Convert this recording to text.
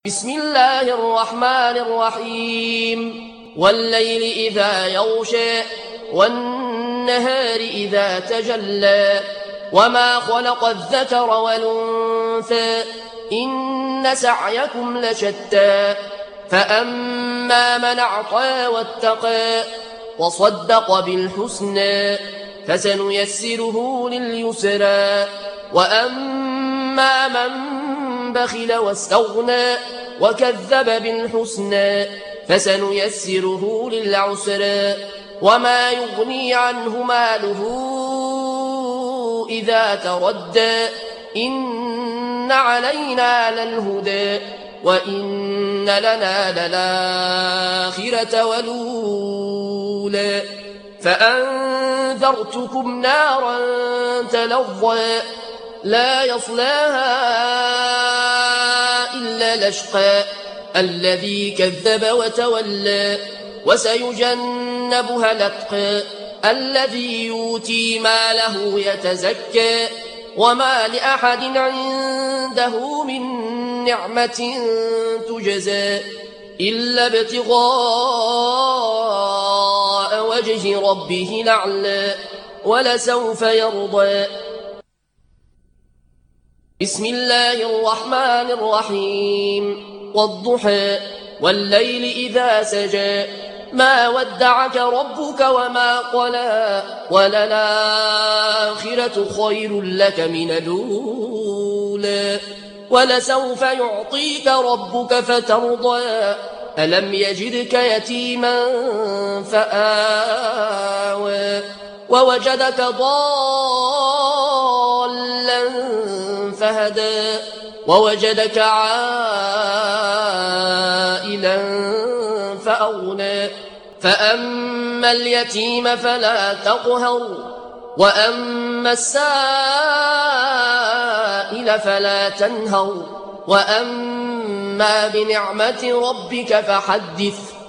بسم الله الرحمن الرحيم والليل إذا يغشى والنهار إذا تجلى وما خلق الذكر والأنثى إن سعيكم لشتى فأما من أعطى واتقى وصدق بالحسنى فسنيسره لليسرى وأما من بخل واستغنى وكذب بالحسنى فسنيسره للعسرى وما يغني عنه ماله إذا تردى إن علينا للهدى وإن لنا للآخرة والأولى فأنذرتكم نارا تلظى لا يصلاها إلا الأشقى الذي كذب وتولى وسيجنبها الأتقى الذي يؤتي ماله يتزكى وما لأحد عنده من نعمة تجزى إلا ابتغاء وجه ربه الأعلى ولسوف يرضى. بسم الله الرحمن الرحيم والضحى والليل إذا سجى ما ودعك ربك وما قلى وللآخرة خير لك من الأولى ولسوف يعطيك ربك فترضى ألم يجدك يتيما فآوى ووجدك ضالا فهدى ووجدك عائلا فأغنى فأما اليتيم فلا تقهر وأما السائل فلا تنهر وأما بنعمة ربك فحدث